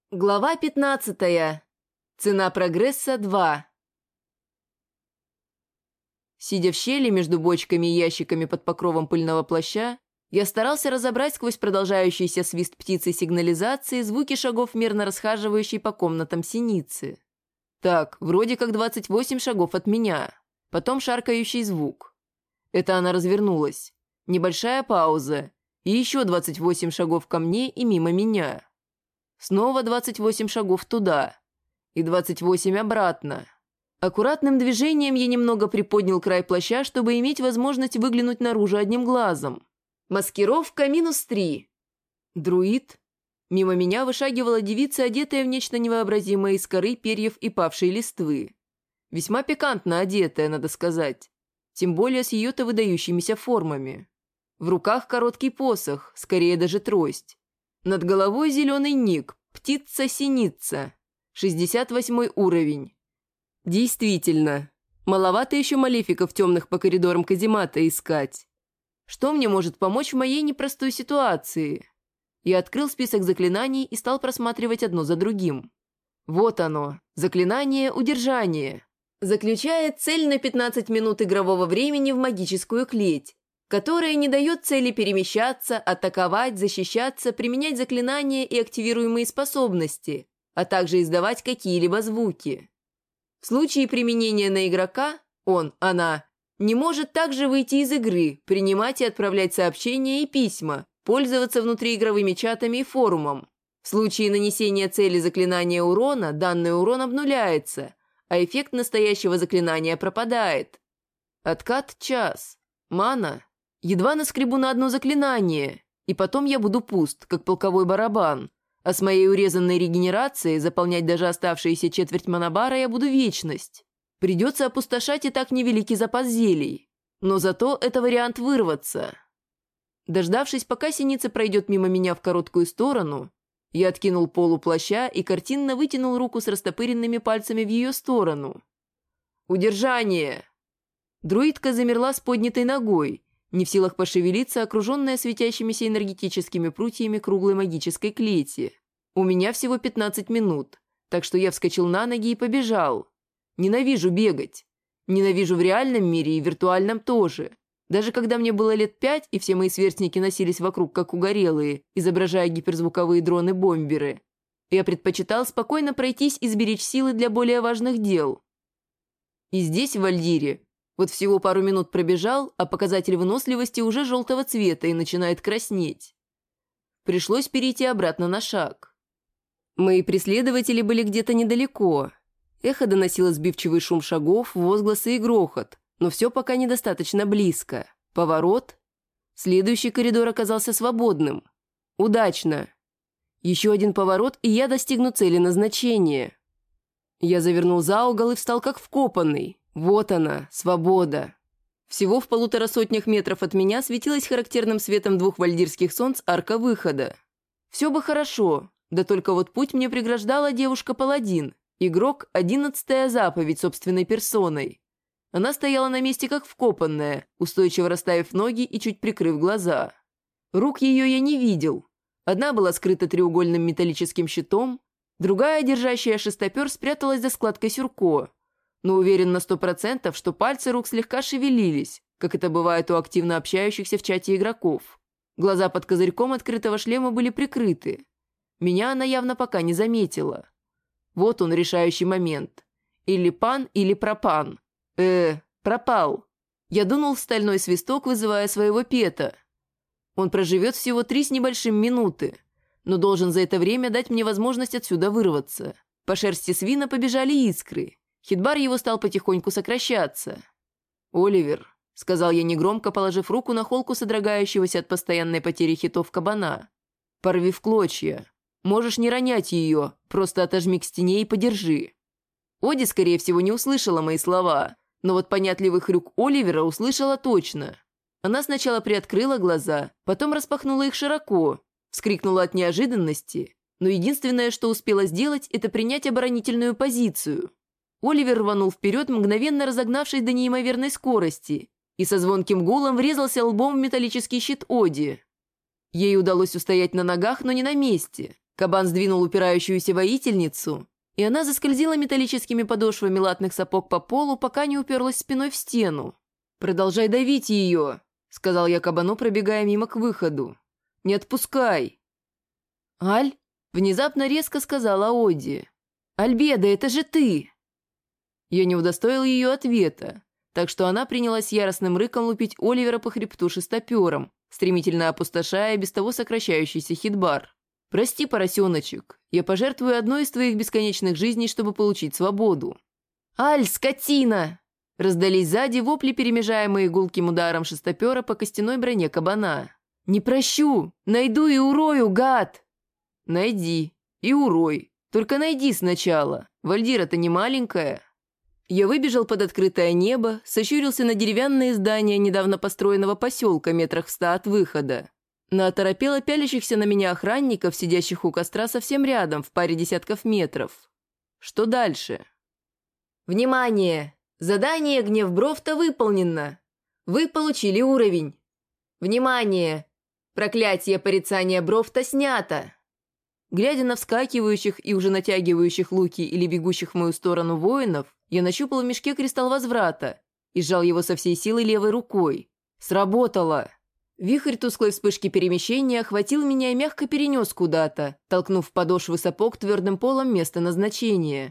Глава 15. Цена прогресса 2. Сидя в щели между бочками и ящиками под покровом пыльного плаща, я старался разобрать сквозь продолжающийся свист птицы сигнализации звуки шагов мерно расхаживающей по комнатам синицы. Так, вроде как 28 шагов от меня. Потом шаркающий звук. Это она развернулась. Небольшая пауза. И еще 28 шагов ко мне и мимо меня. Снова 28 шагов туда. И 28 обратно. Аккуратным движением я немного приподнял край плаща, чтобы иметь возможность выглянуть наружу одним глазом. Маскировка -3. Друид. Мимо меня вышагивала девица, одетая в нечто невообразимое из коры, перьев и павшей листвы. Весьма пикантно одетая, надо сказать. Тем более с ее-то выдающимися формами. В руках короткий посох, скорее даже трость. Над головой зеленый ник, птица-синица, 68 уровень. Действительно, маловато еще малефиков темных по коридорам каземата искать. Что мне может помочь в моей непростой ситуации? Я открыл список заклинаний и стал просматривать одно за другим. Вот оно, заклинание удержания. Заключает цель на 15 минут игрового времени в магическую клеть, которая не дает цели перемещаться, атаковать, защищаться, применять заклинания и активируемые способности, а также издавать какие-либо звуки. В случае применения на игрока, она, не может также выйти из игры, принимать и отправлять сообщения и письма, пользоваться внутриигровыми чатами и форумом. В случае нанесения цели заклинания урона, данный урон обнуляется, а эффект настоящего заклинания пропадает. Откат – час. Мана – едва наскребу на одно заклинание, и потом я буду пуст, как полковой барабан, а с моей урезанной регенерацией заполнять даже оставшиеся четверть монобара я буду вечность. Придется опустошать и так невеликий запас зелий, но зато это вариант вырваться. Дождавшись, пока синица пройдет мимо меня в короткую сторону, я откинул полу плаща и картинно вытянул руку с растопыренными пальцами в ее сторону. «Удержание!» Друидка замерла с поднятой ногой, не в силах пошевелиться, окруженная светящимися энергетическими прутьями круглой магической клети. У меня всего 15 минут, так что я вскочил на ноги и побежал. Ненавижу бегать. Ненавижу в реальном мире и виртуальном тоже. Даже когда мне было лет 5, и все мои сверстники носились вокруг как угорелые, изображая гиперзвуковые дроны-бомберы, я предпочитал спокойно пройтись и сберечь силы для более важных дел. И здесь, в Вальдире, вот всего пару минут пробежал, а показатель выносливости уже желтого цвета и начинает краснеть. Пришлось перейти обратно на шаг. Мои преследователи были где-то недалеко. Эхо доносило сбивчивый шум шагов, возгласы и грохот, но все пока недостаточно близко. Поворот. Следующий коридор оказался свободным. Удачно. Еще один поворот, и я достигну цели назначения. Я завернул за угол и встал как вкопанный. Вот она, свобода. Всего в 1,5 сотнях метров от меня светилась характерным светом 2 вальдирских солнц арка выхода. Все бы хорошо, да только вот путь мне преграждала девушка-паладин, игрок 11-я заповедь собственной персоной. Она стояла на месте как вкопанная, устойчиво расставив ноги и чуть прикрыв глаза. Рук ее я не видел. Одна была скрыта треугольным металлическим щитом, другая, держащая шестопер, спряталась за складкой сюрко. Но уверен на 100%, что пальцы рук слегка шевелились, как это бывает у активно общающихся в чате игроков. Глаза под козырьком открытого шлема были прикрыты. Меня она явно пока не заметила. Вот он, решающий момент. Или пан, или пропан. Пропал. Я дунул в стальной свисток, вызывая своего пета. Он проживет всего 3 с небольшим минуты, но должен за это время дать мне возможность отсюда вырваться. По шерсти свина побежали искры. Хитбар его стал потихоньку сокращаться. «Оливер», — сказал я негромко, положив руку на холку содрогающегося от постоянной потери хитов кабана. «Порви в клочья. Можешь не ронять ее, просто отожми к стене и подержи». Оди, скорее всего, не услышала мои слова, но вот понятливый хрюк Оливера услышала точно. Она сначала приоткрыла глаза, потом распахнула их широко, вскрикнула от неожиданности, но единственное, что успела сделать, это принять оборонительную позицию. Оливер рванул вперед, мгновенно разогнавшись до неимоверной скорости, и со звонким гулом врезался лбом в металлический щит Оди. Ей удалось устоять на ногах, но не на месте. Кабан сдвинул упирающуюся воительницу, и она заскользила металлическими подошвами латных сапог по полу, пока не уперлась спиной в стену. «Продолжай давить ее», — сказал я кабану, пробегая мимо к выходу. «Не отпускай». «Аль?» — внезапно резко сказала Оди. «Альбеда, это же ты!» Я не удостоил ее ответа, так что она принялась яростным рыком лупить Оливера по хребту шестопером, стремительно опустошая без того сокращающийся хитбар. «Прости, поросеночек, я пожертвую одной из твоих бесконечных жизней, чтобы получить свободу». «Аль, скотина!» Раздались сзади вопли, перемежаемые гулким ударом шестопера по костяной броне кабана. «Не прощу! Найду и урою, гад!» «Найди и урой. Только найди сначала. Вальдира-то не маленькая». Я выбежал под открытое небо, сощурился на деревянные здания недавно построенного поселка метрах в 100 от выхода. На оторопело пялящихся на меня охранников, сидящих у костра совсем рядом, в паре десятков метров. Что дальше? «Внимание! Задание «Гнев Брофта» выполнено. Вы получили уровень. Внимание! Проклятие порицания Брофта снято!» Глядя на вскакивающих и уже натягивающих луки или бегущих в мою сторону воинов, я нащупал в мешке кристалл возврата и сжал его со всей силы левой рукой. Сработало! Вихрь тусклой вспышки перемещения охватил меня и мягко перенес куда-то, толкнув подошвы сапог твердым полом места назначения.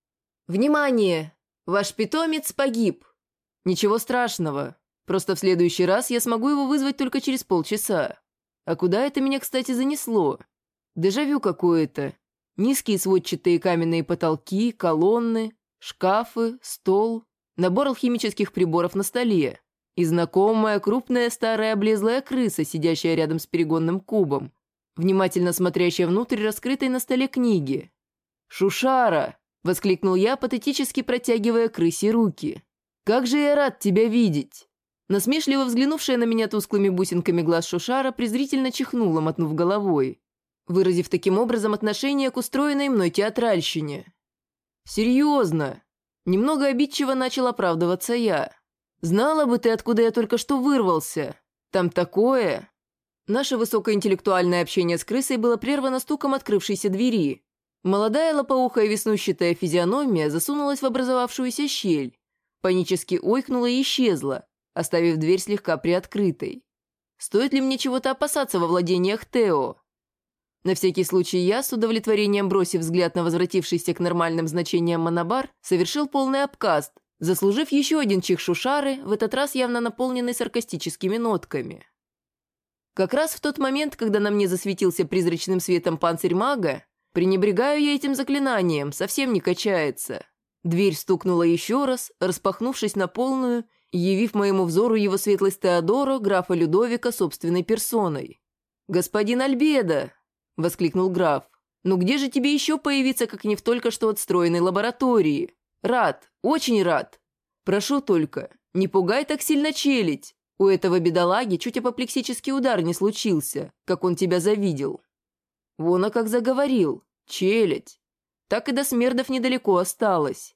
«Внимание! Ваш питомец погиб!» «Ничего страшного. Просто в следующий раз я смогу его вызвать только через полчаса. А куда это меня, кстати, занесло? Дежавю какое-то. Низкие сводчатые каменные потолки, колонны, шкафы, стол, набор алхимических приборов на столе и знакомая крупная старая облезлая крыса, сидящая рядом с перегонным кубом, внимательно смотрящая внутрь раскрытой на столе книги. «Шушара!» — воскликнул я, патетически протягивая крысе руки. «Как же я рад тебя видеть!» Насмешливо взглянувшая на меня тусклыми бусинками глаз Шушара презрительно чихнула, мотнув головой, выразив таким образом отношение к устроенной мной театральщине. «Серьезно!» Немного обидчиво начал оправдываться я. «Знала бы ты, откуда я только что вырвался! Там такое!» Наше высокоинтеллектуальное общение с крысой было прервано стуком открывшейся двери. Молодая лопоухая веснущатая физиономия засунулась в образовавшуюся щель, панически ойкнула и исчезла, оставив дверь слегка приоткрытой. Стоит ли мне чего-то опасаться во владениях Тео? На всякий случай я, с удовлетворением бросив взгляд на возвратившийся к нормальным значениям монобар, совершил полный обкаст, заслужив еще один чих Шушары, в этот раз явно наполненный саркастическими нотками. Как раз в тот момент, когда на мне засветился призрачным светом панцирь мага, пренебрегаю я этим заклинанием, совсем не качается. Дверь стукнула еще раз, распахнувшись на полную, явив моему взору его светлость Теодоро, графа Людовика, собственной персоной. «Господин Альбедо!» — воскликнул граф. «Ну где же тебе еще появиться, как не в только что отстроенной лаборатории? Рад, очень рад. Прошу только, не пугай так сильно челядь. У этого бедолаги чуть апоплексический удар не случился, как он тебя завидел». Вон, а как заговорил. Челядь. Так и до смердов недалеко осталось.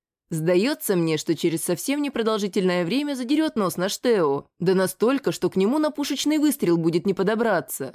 Сдается мне, что через совсем непродолжительное время задерет нос наш Тео, да настолько, что к нему на пушечный выстрел будет не подобраться.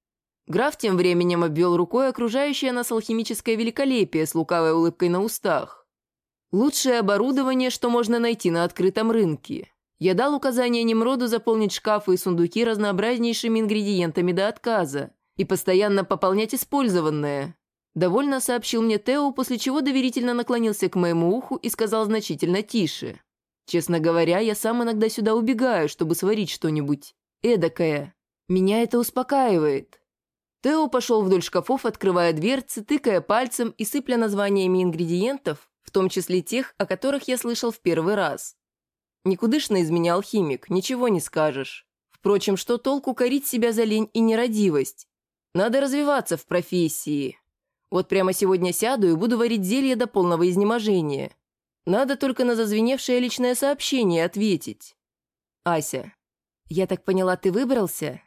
Граф тем временем обвел рукой окружающее нас алхимическое великолепие с лукавой улыбкой на устах. Лучшее оборудование, что можно найти на открытом рынке. Я дал указание Немроду заполнить шкафы и сундуки разнообразнейшими ингредиентами до отказа и постоянно пополнять использованное. Довольно сообщил мне Тео, после чего доверительно наклонился к моему уху и сказал значительно тише. «Честно говоря, я сам иногда сюда убегаю, чтобы сварить что-нибудь эдакое. Меня это успокаивает». Тео пошел вдоль шкафов, открывая дверцы, тыкая пальцем и сыпля названиями ингредиентов, в том числе тех, о которых я слышал в первый раз. Никудышно из меня алхимик, ничего не скажешь. Впрочем, что толку корить себя за лень и нерадивость? Надо развиваться в профессии. Вот прямо сегодня сяду и буду варить зелье до полного изнеможения. Надо только на зазвеневшее личное сообщение ответить. Ася. Я так поняла, ты выбрался?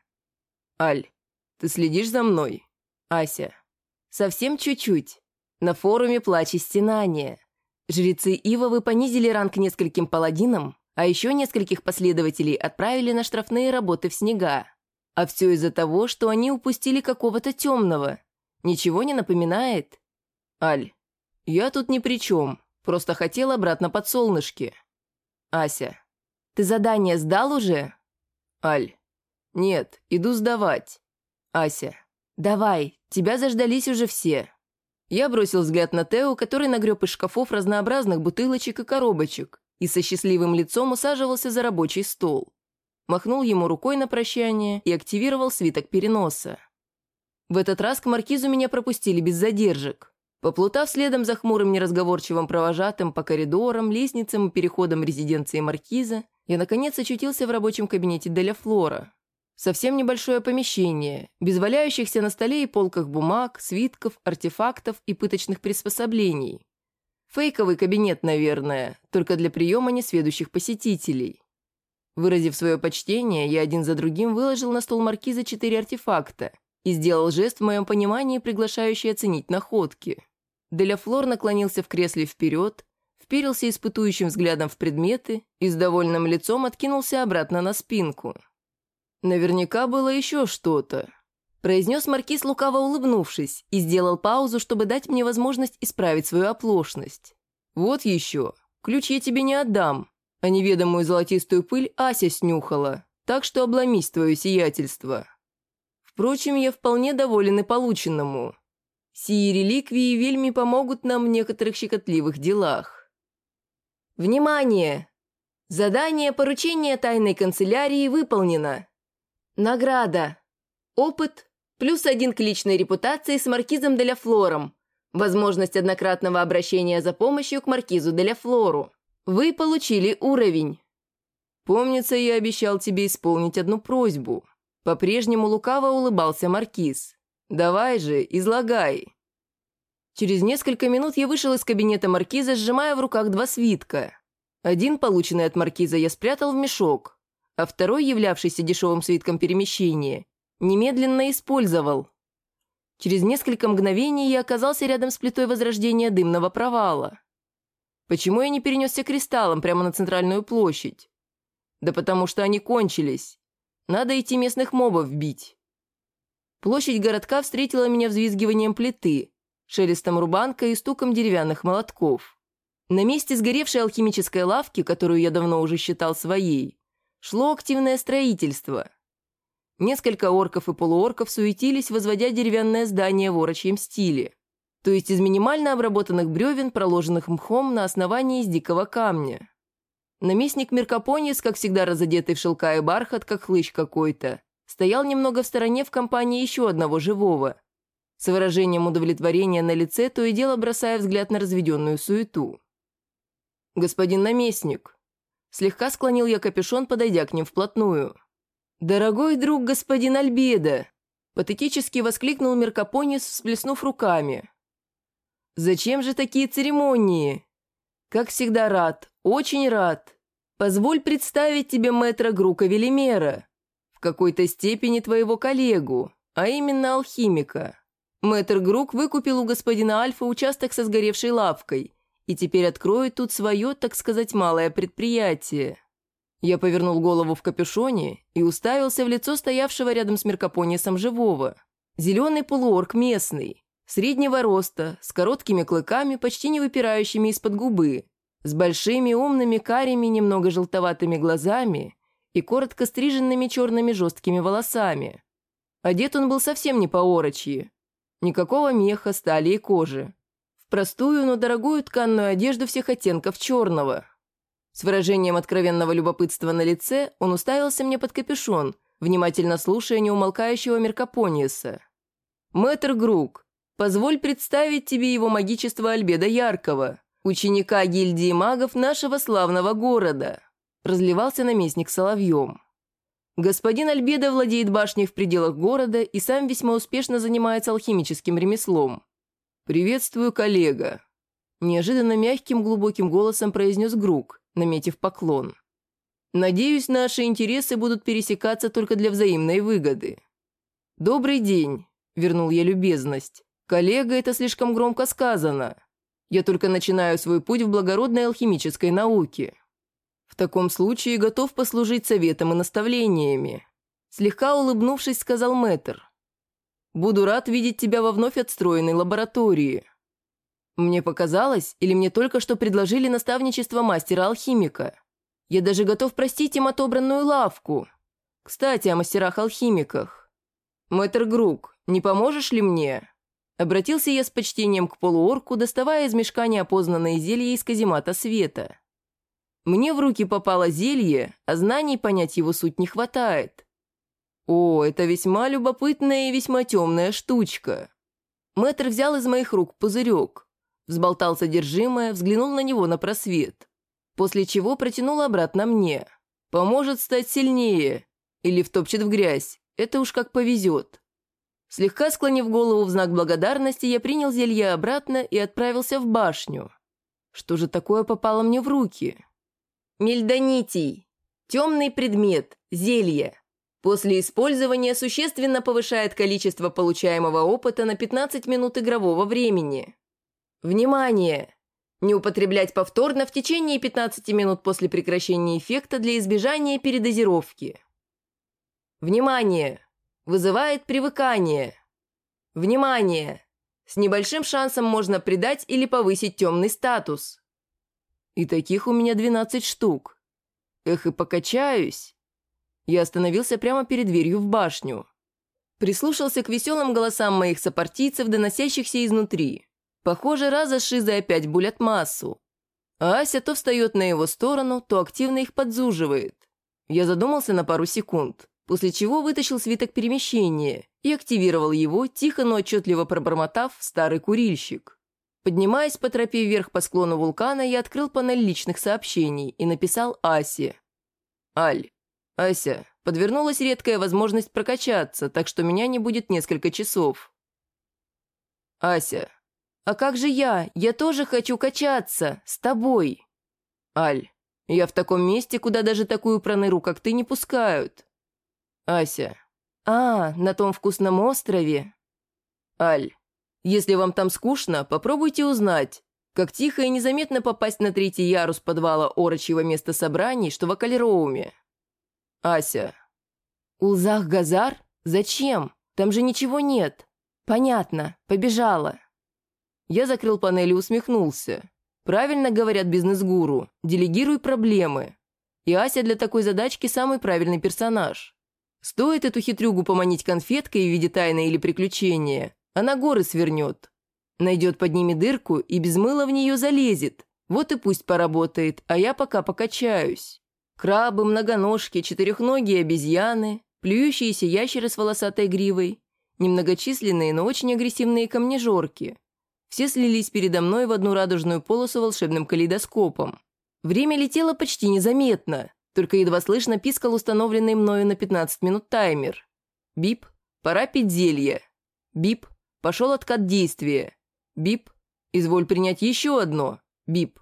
Аль. Ты следишь за мной? Ася. Совсем чуть-чуть. На форуме «Плач и стенание». Жрецы Ивовы понизили ранг нескольким паладинам, а еще нескольких последователей отправили на штрафные работы в снега. А все из-за того, что они упустили какого-то темного. Ничего не напоминает? Аль, я тут ни при чем, просто хотел обратно под солнышки. Ася, ты задание сдал уже? Аль, нет, иду сдавать. Ася, давай, тебя заждались уже все. Я бросил взгляд на Тео, который нагреб из шкафов разнообразных бутылочек и коробочек и со счастливым лицом усаживался за рабочий стол. Махнул ему рукой на прощание и активировал свиток переноса. В этот раз к маркизу меня пропустили без задержек. Поплутав следом за хмурым неразговорчивым провожатым по коридорам, лестницам и переходам резиденции маркиза, я наконец очутился в рабочем кабинете Деля Флора. Совсем небольшое помещение, без валяющихся на столе и полках бумаг, свитков, артефактов и пыточных приспособлений. Фейковый кабинет, наверное, только для приема несведущих посетителей. Выразив свое почтение, я один за другим выложил на стол маркиза 4 артефакта и сделал жест в моем понимании, приглашающий оценить находки. Деля Флор наклонился в кресле вперед, вперился испытующим взглядом в предметы и с довольным лицом откинулся обратно на спинку. «Наверняка было еще что-то», – произнес маркиз, лукаво улыбнувшись, и сделал паузу, чтобы дать мне возможность исправить свою оплошность. «Вот еще. Ключ я тебе не отдам, а неведомую золотистую пыль Ася снюхала, так что обломись твое сиятельство. Впрочем, я вполне доволен и полученному. Сии реликвии вельми помогут нам в некоторых щекотливых делах». «Внимание! Задание поручения тайной канцелярии выполнено. Награда. Опыт +1 к личной репутации с маркизом Деля Флором. Возможность однократного обращения за помощью к маркизу Деля Флору. Вы получили уровень». «Помнится, я обещал тебе исполнить одну просьбу». По-прежнему лукаво улыбался маркиз. «Давай же, излагай». Через несколько минут я вышел из кабинета маркиза, сжимая в руках 2 свитка. Один, полученный от маркиза, я спрятал в мешок, а второй, являвшийся дешевым свитком перемещения, немедленно использовал. Через несколько мгновений я оказался рядом с плитой возрождения дымного провала. Почему я не перенесся кристаллом прямо на центральную площадь? Да потому что они кончились. Надо идти местных мобов бить. Площадь городка встретила меня взвизгиванием плиты, шелестом рубанка и стуком деревянных молотков. На месте сгоревшей алхимической лавки, которую я давно уже считал своей, шло активное строительство. Несколько орков и полуорков суетились, возводя деревянное здание в орочьем стиле, то есть из минимально обработанных бревен, проложенных мхом на основании из дикого камня. Наместник Меркапонис, как всегда разодетый в шелка и бархат, как хлыщ какой-то, стоял немного в стороне в компании еще одного живого, с выражением удовлетворения на лице, то и дело бросая взгляд на разведенную суету. «Господин наместник», слегка склонил я капюшон, подойдя к ним вплотную. «Дорогой друг господин Альбедо!» Патетически воскликнул Меркапонис, всплеснув руками. «Зачем же такие церемонии? Как всегда рад, очень рад. Позволь представить тебе мэтра Грука Велимера, в какой-то степени твоего коллегу, а именно алхимика. Мэтр Грук выкупил у господина Альфа участок со сгоревшей лавкой и теперь откроет тут свое, так сказать, малое предприятие». Я повернул голову в капюшоне и уставился в лицо стоявшего рядом с Меркапонисом живого. Зеленый полуорк местный, среднего роста, с короткими клыками, почти не выпирающими из-под губы, с большими умными карими, немного желтоватыми глазами и коротко стриженными черными жесткими волосами. Одет он был совсем не по-орочьи. Никакого меха, стали и кожи. В простую, но дорогую тканную одежду всех оттенков черного. С выражением откровенного любопытства на лице он уставился мне под капюшон, внимательно слушая неумолкающего Меркапониса. «Мэтр Грук, позволь представить тебе его магичество Альбедо Яркого, ученика гильдии магов нашего славного города», разливался наместник соловьем. «Господин Альбедо владеет башней в пределах города и сам весьма успешно занимается алхимическим ремеслом. Приветствую, коллега», неожиданно мягким глубоким голосом произнес Грук, наметив поклон. «Надеюсь, наши интересы будут пересекаться только для взаимной выгоды». «Добрый день», — вернул я любезность. «Коллега, это слишком громко сказано. Я только начинаю свой путь в благородной алхимической науке. В таком случае готов послужить советом и наставлениями», — слегка улыбнувшись, сказал мэтр. Буду рад видеть тебя во вновь отстроенной лаборатории». Мне показалось, или мне только что предложили наставничество мастера-алхимика. Я даже готов простить им отобранную лавку. Кстати, о мастерах-алхимиках. «Мэтр Грук, не поможешь ли мне?» Обратился я с почтением к полуорку, доставая из мешка неопознанное зелье из каземата света. Мне в руки попало зелье, а знаний понять его суть не хватает. О, это весьма любопытная и весьма темная штучка. Мэтр взял из моих рук пузырек, взболтал содержимое, взглянул на него на просвет, после чего протянул обратно мне. Поможет стать сильнее или втопчет в грязь, это уж как повезет. Слегка склонив голову в знак благодарности, я принял зелье обратно и отправился в башню. Что же такое попало мне в руки? Мельдонитий. Темный предмет. Зелье. После использования существенно повышает количество получаемого опыта на 15 минут игрового времени. Внимание! Не употреблять повторно в течение 15 минут после прекращения эффекта для избежания передозировки. Внимание! Вызывает привыкание. Внимание! С небольшим шансом можно придать или повысить темный статус. И таких у меня 12 штук. Эх, и покачаюсь. Я остановился прямо перед дверью в башню. Прислушался к веселым голосам моих сопартийцев, доносящихся изнутри. Похоже, Раза с Шизой опять булят массу. А Ася то встает на его сторону, то активно их подзуживает. Я задумался на пару секунд, после чего вытащил свиток перемещения и активировал его, тихо, но отчетливо пробормотав «старый курильщик». Поднимаясь по тропе вверх по склону вулкана, я открыл панель личных сообщений и написал Асе. «Аль, Ася, подвернулась редкая возможность прокачаться, так что меня не будет несколько часов». «Ася, а как же я? Я тоже хочу качаться, с тобой». «Аль, я в таком месте, куда даже такую проныру, как ты, не пускают». «Ася». «А, на том вкусном острове». «Аль, если вам там скучно, попробуйте узнать, как тихо и незаметно попасть на 3-й ярус подвала орочьего места собраний, что в Акалероуме». «Ася». «Улзах-Газар? Зачем? Там же ничего нет». «Понятно, побежала». Я закрыл панель и усмехнулся. Правильно говорят бизнес-гуру, делегируй проблемы. И Ася для такой задачки самый правильный персонаж. Стоит эту хитрюгу поманить конфеткой в виде тайны или приключения, она горы свернет. Найдет под ними дырку и без мыла в нее залезет. Вот и пусть поработает, а я пока покачаюсь. Крабы, многоножки, четырехногие обезьяны, плюющиеся ящеры с волосатой гривой, немногочисленные, но очень агрессивные камнежорки. Все слились передо мной в одну радужную полосу волшебным калейдоскопом. Время летело почти незаметно, только едва слышно пискал установленный мною на 15 минут таймер. Бип, пора пить зелье. Бип, пошел откат действия. Бип, изволь принять еще одно. Бип.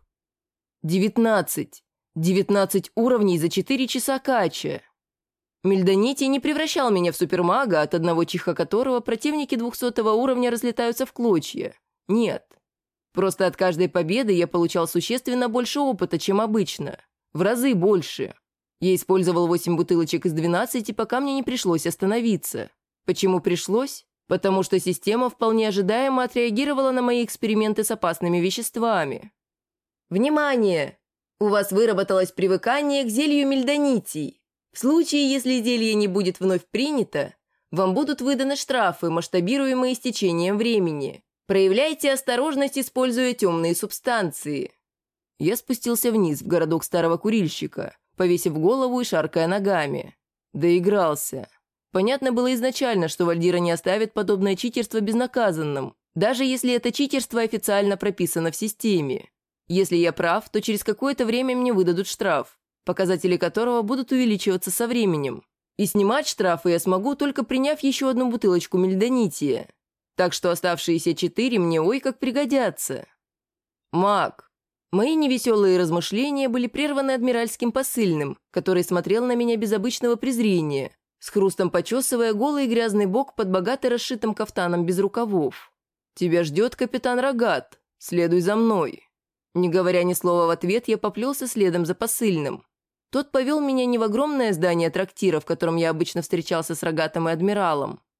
19. 19 уровней за 4 часа кача. Мельдонитий не превращал меня в супермага, от одного чиха которого противники 200 уровня разлетаются в клочья. Нет. Просто от каждой победы я получал существенно больше опыта, чем обычно. В разы больше. Я использовал 8 бутылочек из 12, пока мне не пришлось остановиться. Почему пришлось? Потому что система вполне ожидаемо отреагировала на мои эксперименты с опасными веществами. Внимание! У вас выработалось привыкание к зелью мельдонитий. В случае, если зелье не будет вновь принято, вам будут выданы штрафы, масштабируемые истечением времени. Проявляйте осторожность, используя темные субстанции. Я спустился вниз, в городок старого курильщика, повесив голову и шаркая ногами. Доигрался. Понятно было изначально, что Вальдира не оставит подобное читерство безнаказанным, даже если это читерство официально прописано в системе. Если я прав, то через какое-то время мне выдадут штраф, показатели которого будут увеличиваться со временем. И снимать штрафы я смогу, только приняв еще одну бутылочку мельдонития. Так что оставшиеся 4 мне ой как пригодятся. Маг. Мои невеселые размышления были прерваны адмиральским посыльным, который смотрел на меня без обычного презрения, с хрустом почесывая голый грязный бок под богато расшитым кафтаном без рукавов. «Тебя ждет капитан Рогат. Следуй за мной». Не говоря ни слова в ответ, я поплелся следом за посыльным. Тот повел меня не в огромное здание трактира, в котором я обычно встречался с Рогатом и адмиралом,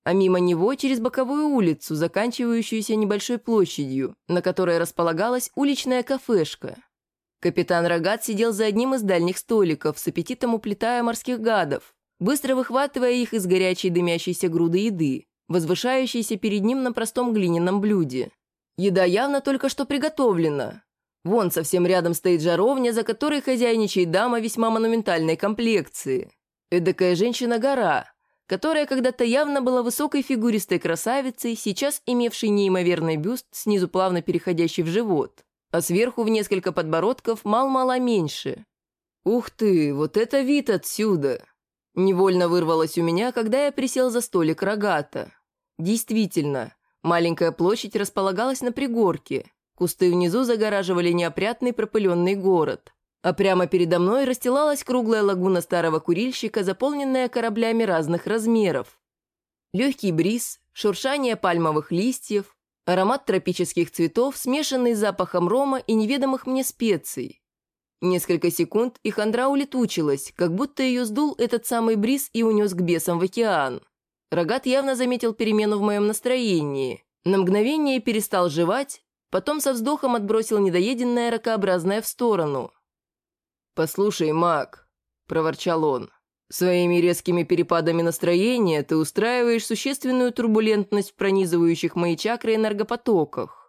а мимо него через боковую улицу, заканчивающуюся небольшой площадью, на которой располагалась уличная кафешка. Капитан Рогат сидел за одним из дальних столиков, с аппетитом уплетая морских гадов, быстро выхватывая их из горячей дымящейся груды еды, возвышающейся перед ним на простом глиняном блюде. Еда явно только что приготовлена. Вон совсем рядом стоит жаровня, за которой хозяйничает дама весьма монументальной комплекции. Эдакая женщина-гора, которая когда-то явно была высокой фигуристой красавицей, сейчас имевшей неимоверный бюст, снизу плавно переходящий в живот, а сверху в несколько подбородков мал-мало меньше. «Ух ты, вот это вид отсюда!» Невольно вырвалось у меня, когда я присел за столик Рогата. Действительно, маленькая площадь располагалась на пригорке, кусты внизу загораживали неопрятный пропыленный город, а прямо передо мной расстилалась круглая лагуна старого курильщика, заполненная кораблями разных размеров. Легкий бриз, шуршание пальмовых листьев, аромат тропических цветов, смешанный с запахом рома и неведомых мне специй. Несколько секунд, и хандра улетучилась, как будто ее сдул этот самый бриз и унес к бесам в океан. Рогат явно заметил перемену в моем настроении. На мгновение перестал жевать, потом со вздохом отбросил недоеденное ракообразное в сторону. «Послушай, маг», — проворчал он, — «своими резкими перепадами настроения ты устраиваешь существенную турбулентность в пронизывающих мои чакры энергопотоках».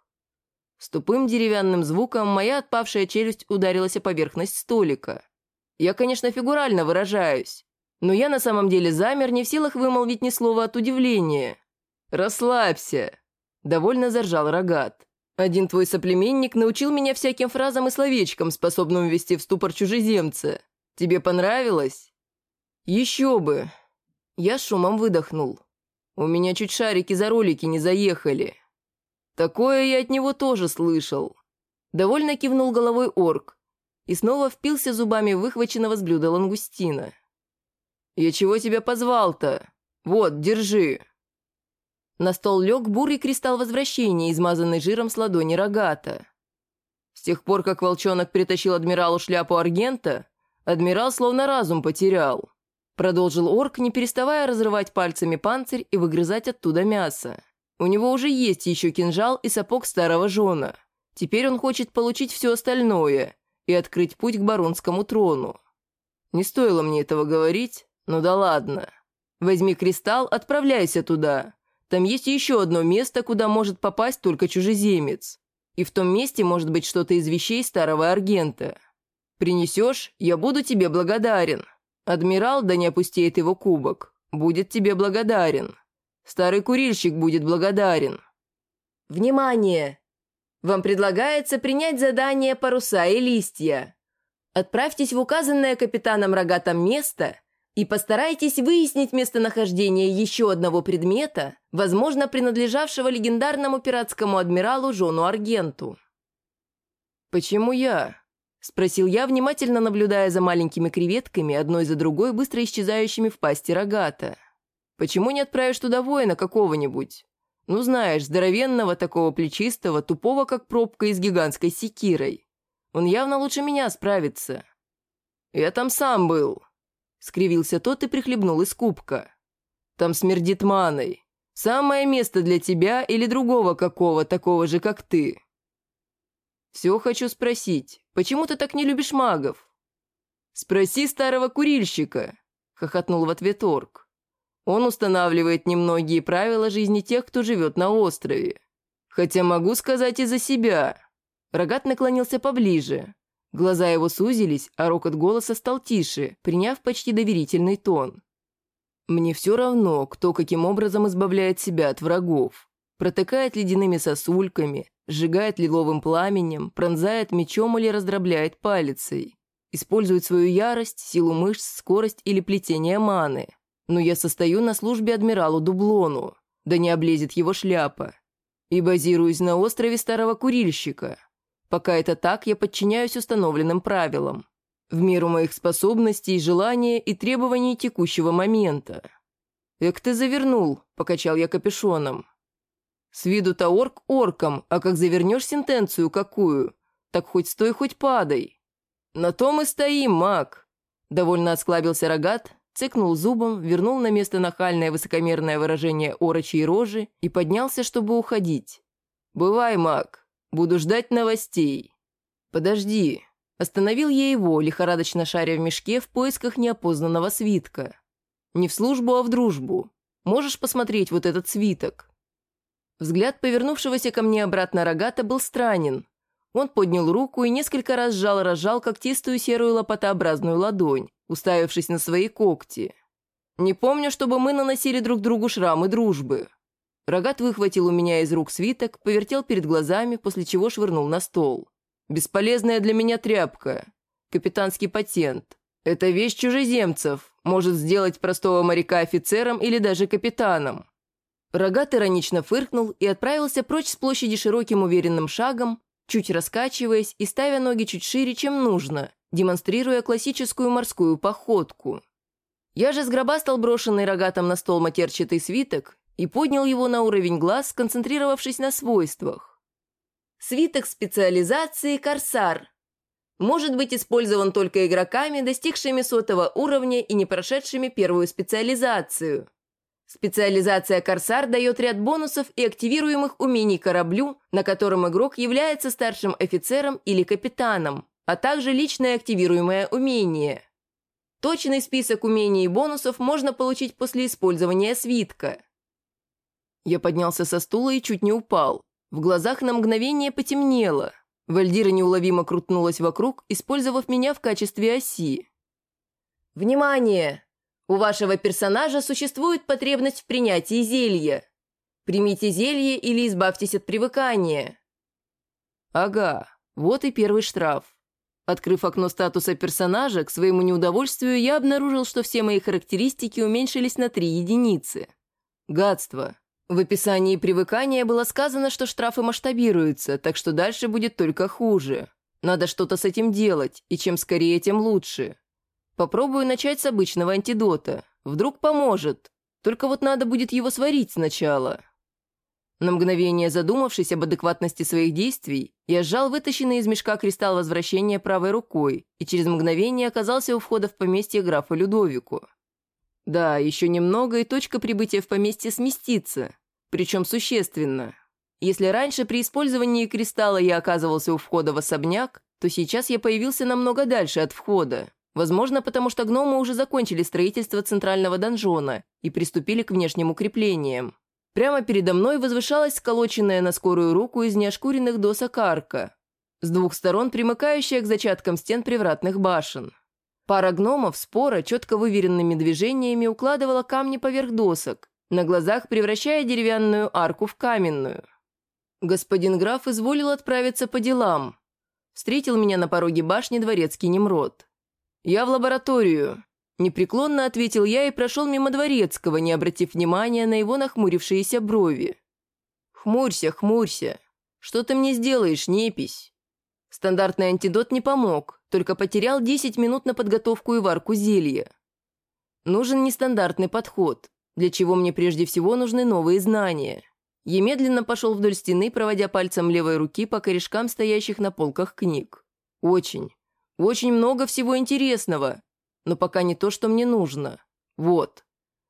С тупым деревянным звуком моя отпавшая челюсть ударилась о поверхность столика. Я, конечно, фигурально выражаюсь, но я на самом деле замер, не в силах вымолвить ни слова от удивления. «Расслабься», — довольно заржал Рогат. «Один твой соплеменник научил меня всяким фразам и словечкам, способным ввести в ступор чужеземца. Тебе понравилось?» «Еще бы!» Я с шумом выдохнул. У меня чуть шарики за ролики не заехали. Такое я от него тоже слышал. Довольно кивнул головой орк и снова впился зубами в выхваченного с блюда лангустина. «Я чего тебя позвал-то? Вот, держи». На стол лег бурый кристалл возвращения, измазанный жиром с ладони Рогата. С тех пор, как волчонок притащил адмиралу шляпу Аргента, адмирал словно разум потерял. Продолжил орк, не переставая разрывать пальцами панцирь и выгрызать оттуда мясо. У него уже есть еще кинжал и сапог старого жона. Теперь он хочет получить все остальное и открыть путь к баронскому трону. Не стоило мне этого говорить, но да ладно. Возьми кристалл, отправляйся туда. Там есть еще одно место, куда может попасть только чужеземец. И в том месте может быть что-то из вещей старого Аргента. Принесешь, я буду тебе благодарен. Адмирал, да не опустеет его кубок, будет тебе благодарен. Старый курильщик будет благодарен. Внимание! Вам предлагается принять задание «Паруса и листья». Отправьтесь в указанное капитаном Рогатом место и постарайтесь выяснить местонахождение еще одного предмета, возможно, принадлежавшего легендарному пиратскому адмиралу Жону Аргенту. «Почему я?» – спросил я, внимательно наблюдая за маленькими креветками, одной за другой, быстро исчезающими в пасти Рогата. «Почему не отправишь туда воина какого-нибудь? Ну, знаешь, здоровенного, такого плечистого, тупого, как пробка, и с гигантской секирой. Он явно лучше меня справится». «Я там сам был», — скривился тот и прихлебнул из кубка. «Там смердит маной. Самое место для тебя или другого какого, такого же, как ты». «Все хочу спросить, почему ты так не любишь магов?» «Спроси старого курильщика», — хохотнул в ответ орк. «Он устанавливает немногие правила жизни тех, кто живет на острове. Хотя могу сказать и за себя». Рогат наклонился поближе. Глаза его сузились, а рокот голоса стал тише, приняв почти доверительный тон. «Мне все равно, кто каким образом избавляет себя от врагов. Протыкает ледяными сосульками, сжигает лиловым пламенем, пронзает мечом или раздробляет палицей. Использует свою ярость, силу мышц, скорость или плетение маны. Но я состою на службе адмиралу Дублону, да не облезет его шляпа. И базируюсь на острове старого курильщика. Пока это так, я подчиняюсь установленным правилам. В меру моих способностей, желания и требований текущего момента». «Эк ты завернул», — покачал я капюшоном. «С виду-то орк орком, а как завернешь сентенцию какую, так хоть стой, хоть падай». «На том и стоим, маг», — довольно осклабился Рогат, цыкнул зубом, вернул на место нахальное высокомерное выражение орочьей рожи и поднялся, чтобы уходить. «Бывай, маг, буду ждать новостей». «Подожди». Остановил я его, лихорадочно шаря в мешке в поисках неопознанного свитка. «Не в службу, а в дружбу. Можешь посмотреть вот этот свиток?» Взгляд повернувшегося ко мне обратно рогата был странен. Он поднял руку и несколько раз сжал-разжал когтистую серую лопатообразную ладонь, уставившись на свои когти. «Не помню, чтобы мы наносили друг другу шрамы дружбы». Рогат выхватил у меня из рук свиток, повертел перед глазами, после чего швырнул на стол. «Бесполезная для меня тряпка. Капитанский патент. Это вещь чужеземцев. Может сделать простого моряка офицером или даже капитаном». Рогат иронично фыркнул и отправился прочь с площади широким уверенным шагом, чуть раскачиваясь и ставя ноги чуть шире, чем нужно, демонстрируя классическую морскую походку. Я же сгробастал брошенный рогатом на стол матерчатый свиток и поднял его на уровень глаз, сконцентрировавшись на свойствах. Свиток специализации «Корсар». Может быть использован только игроками, достигшими 100-го уровня и не прошедшими первую специализацию. Специализация «Корсар» дает ряд бонусов и активируемых умений кораблю, на котором игрок является старшим офицером или капитаном, а также личное активируемое умение. Точный список умений и бонусов можно получить после использования свитка. Я поднялся со стула и чуть не упал. В глазах на мгновение потемнело. Вальдира неуловимо крутнулась вокруг, использовав меня в качестве оси. «Внимание! У вашего персонажа существует потребность в принятии зелья. Примите зелье или избавьтесь от привыкания». Ага, вот и первый штраф. Открыв окно статуса персонажа, к своему неудовольствию я обнаружил, что все мои характеристики уменьшились на 3 единицы. Гадство. В описании привыкания было сказано, что штрафы масштабируются, так что дальше будет только хуже. Надо что-то с этим делать, и чем скорее, тем лучше. Попробую начать с обычного антидота. Вдруг поможет. Только вот надо будет его сварить сначала. На мгновение задумавшись об адекватности своих действий, я сжал вытащенный из мешка кристалл возвращения правой рукой и через мгновение оказался у входа в поместье графа Людовику. Да, еще немного, и точка прибытия в поместье сместится, причем существенно. Если раньше при использовании кристалла я оказывался у входа в особняк, то сейчас я появился намного дальше от входа. Возможно, потому что гномы уже закончили строительство центрального донжона и приступили к внешним укреплениям. Прямо передо мной возвышалась сколоченная на скорую руку из неошкуренных досок арка, с двух сторон примыкающая к зачаткам стен привратных башен. Пара гномов спора четко выверенными движениями укладывала камни поверх досок, на глазах превращая деревянную арку в каменную. Господин граф изволил отправиться по делам. Встретил меня на пороге башни дворецкий Немрод. «Я в лабораторию», – непреклонно ответил я и прошел мимо дворецкого, не обратив внимания на его нахмурившиеся брови. «Хмурься, хмурься. Что ты мне сделаешь, непись?» Стандартный антидот не помог, только потерял 10 минут на подготовку и варку зелья. Нужен нестандартный подход, для чего мне прежде всего нужны новые знания. Я медленно пошел вдоль стены, проводя пальцем левой руки по корешкам стоящих на полках книг. Очень много всего интересного, но пока не то, что мне нужно. Вот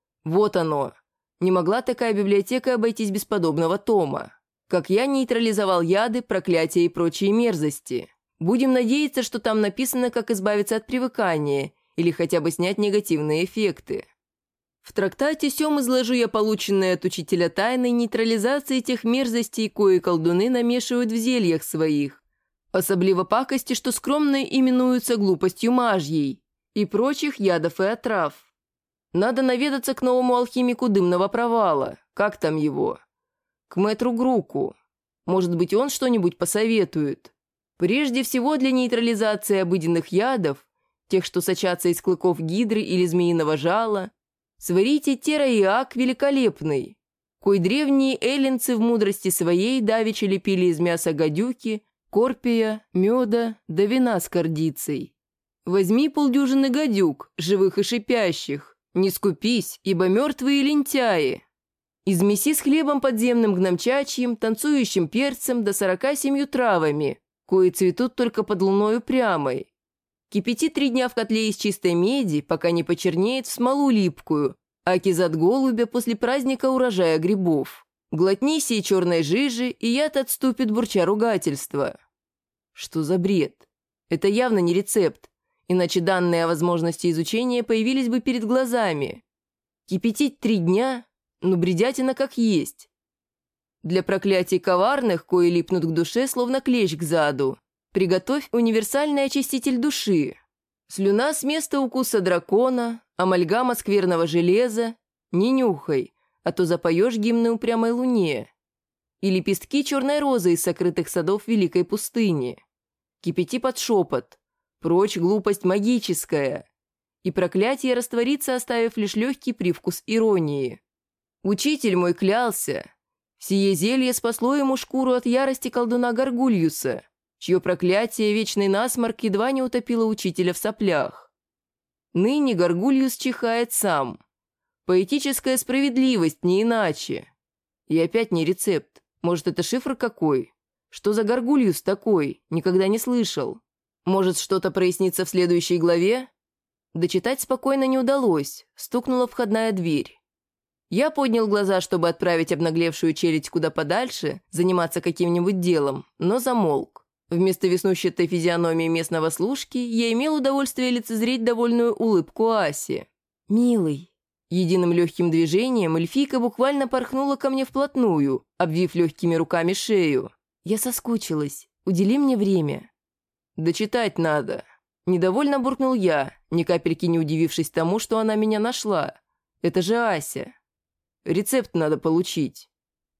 оно. Не могла такая библиотека обойтись без подобного тома. Как я нейтрализовал яды, проклятия и прочие мерзости. Будем надеяться, что там написано, как избавиться от привыкания или хотя бы снять негативные эффекты. В трактате сём изложу я полученное от учителя тайной нейтрализации тех мерзостей, кои колдуны намешивают в зельях своих. Особливо пакости, что скромно именуются глупостью мажьей, и прочих ядов и отрав. Надо наведаться к новому алхимику дымного провала. Как там его? К мэтру Груку. Может быть, он что-нибудь посоветует. Прежде всего, для нейтрализации обыденных ядов, тех, что сочатся из клыков гидры или змеиного жала, сварите тераиак великолепный, кой древние эллинцы в мудрости своей давеча лепили из мяса гадюки, корпия, меда да вина с кордицей. Возьми полдюжины гадюк, живых и шипящих, не скупись, ибо мертвые лентяи. Измеси с хлебом подземным гномчачьим, танцующим перцем да 47 травами, кои цветут только под луною прямой. Кипяти 3 дня в котле из чистой меди, пока не почернеет в смолу липкую, аки зад голубя после праздника урожая грибов. Глотни сей черной жижи, и яд отступит, бурча ругательства. Что за бред? Это явно не рецепт, иначе данные о возможности изучения появились бы перед глазами. Кипятить 3 дня? Ну, бредятина как есть. Для проклятий коварных, кои липнут к душе, словно клещ к заду, приготовь универсальный очиститель души. Слюна с места укуса дракона, амальгама скверного железа. Не нюхай, а то запоешь гимны упрямой луне. И лепестки черной розы из сокрытых садов великой пустыни. Кипяти под шепот. Прочь глупость магическая. И проклятие растворится, оставив лишь легкий привкус иронии. Учитель мой клялся. Сие зелье спасло ему шкуру от ярости колдуна Гаргульюса, чье проклятие вечный насморк едва не утопило учителя в соплях. Ныне Гаргульюс чихает сам. Поэтическая справедливость, не иначе. И опять не рецепт. Может, это шифр какой? Что за Гаргульюс такой? Никогда не слышал. Может, что-то прояснится в следующей главе? Дочитать спокойно не удалось. Стукнула входная дверь. Я поднял глаза, чтобы отправить обнаглевшую челядь куда подальше, заниматься каким-нибудь делом, но замолк. Вместо веснущатой физиономии местного служки я имел удовольствие лицезреть довольную улыбку Аси. «Милый». Единым легким движением эльфийка буквально порхнула ко мне вплотную, обвив легкими руками шею. «Я соскучилась. Удели мне время». «Дочитать надо». Недовольно буркнул я, ни капельки не удивившись тому, что она меня нашла. «Это же Ася. Рецепт надо получить».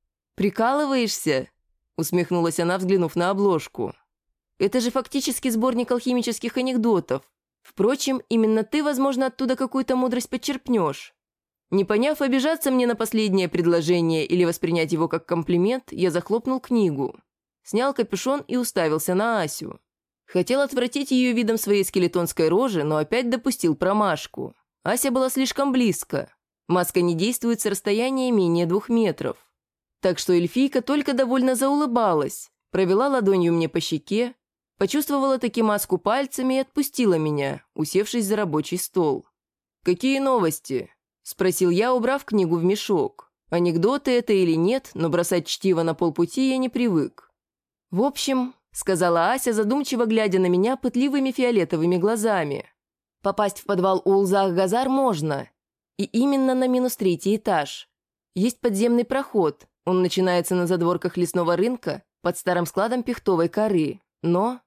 «Прикалываешься?» — усмехнулась она, взглянув на обложку. «Это же фактически сборник алхимических анекдотов. Впрочем, именно ты, возможно, оттуда какую-то мудрость подчерпнешь». Не поняв, обижаться мне на последнее предложение или воспринять его как комплимент, я захлопнул книгу. Снял капюшон и уставился на Асю. Хотел отвратить ее видом своей скелетонской рожи, но опять допустил промашку. Ася была слишком близко. Маска не действует с расстояния менее 2 метров. Так что эльфийка только довольно заулыбалась, провела ладонью мне по щеке, почувствовала таки маску пальцами и отпустила меня, усевшись за рабочий стол. «Какие новости?» – спросил я, убрав книгу в мешок. Анекдоты это или нет, но бросать чтиво на полпути я не привык. «В общем», – сказала Ася, задумчиво глядя на меня пытливыми фиолетовыми глазами, «попасть в подвал Улзах-Газар можно, и именно на -3 этаж. Есть подземный проход, он начинается на задворках лесного рынка под старым складом пихтовой коры, но...»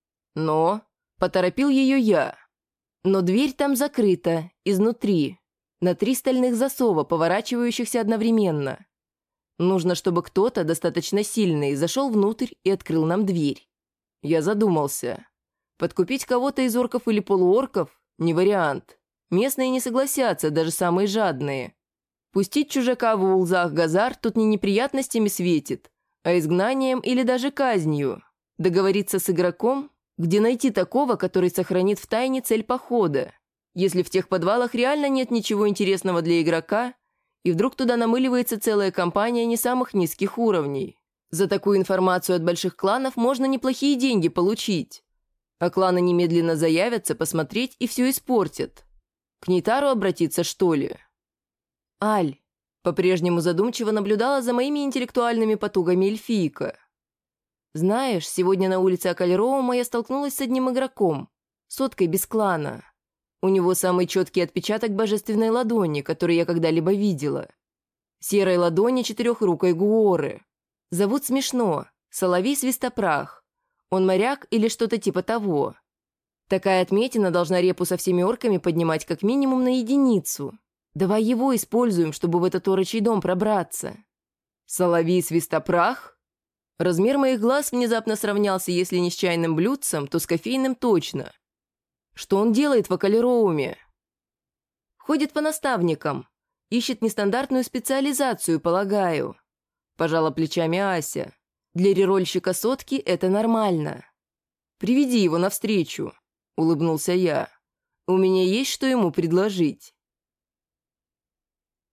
Поторопил ее я. «Но дверь там закрыта, изнутри, на 3 стальных засова, поворачивающихся одновременно. Нужно, чтобы кто-то достаточно сильный зашел внутрь и открыл нам дверь». Я задумался. Подкупить кого-то из орков или полуорков – не вариант. Местные не согласятся, даже самые жадные. Пустить чужака в Улзах-Газар тут не неприятностями светит, а изгнанием или даже казнью. Договориться с игроком, где найти такого, который сохранит в тайне цель похода. Если в тех подвалах реально нет ничего интересного для игрока, и вдруг туда намыливается целая компания не самых низких уровней. За такую информацию от больших кланов можно неплохие деньги получить. А кланы немедленно заявятся посмотреть и все испортят. К Нейтару обратиться, что ли? «Аль», по-прежнему задумчиво наблюдала за моими интеллектуальными потугами эльфийка. «Знаешь, сегодня на улице Акальроума я столкнулась с одним игроком, соткой без клана. У него самый четкий отпечаток божественной ладони, который я когда-либо видела. Серой ладони 4-рукой Гуоры. Зовут смешно – Соловей-Свистопрах. Он моряк или что-то типа того. Такая отметина должна репу со всеми орками поднимать как минимум на 1. Давай его используем, чтобы в этот орочий дом пробраться». «Соловей-Свистопрах?» Размер моих глаз внезапно сравнялся, если не с чайным блюдцем, то с кофейным точно. Что он делает в Акалероуме? Ходит по наставникам. Ищет нестандартную специализацию, полагаю. Пожала плечами Ася. Для рерольщика сотки это нормально. «Приведи его навстречу», — улыбнулся я. «У меня есть что ему предложить».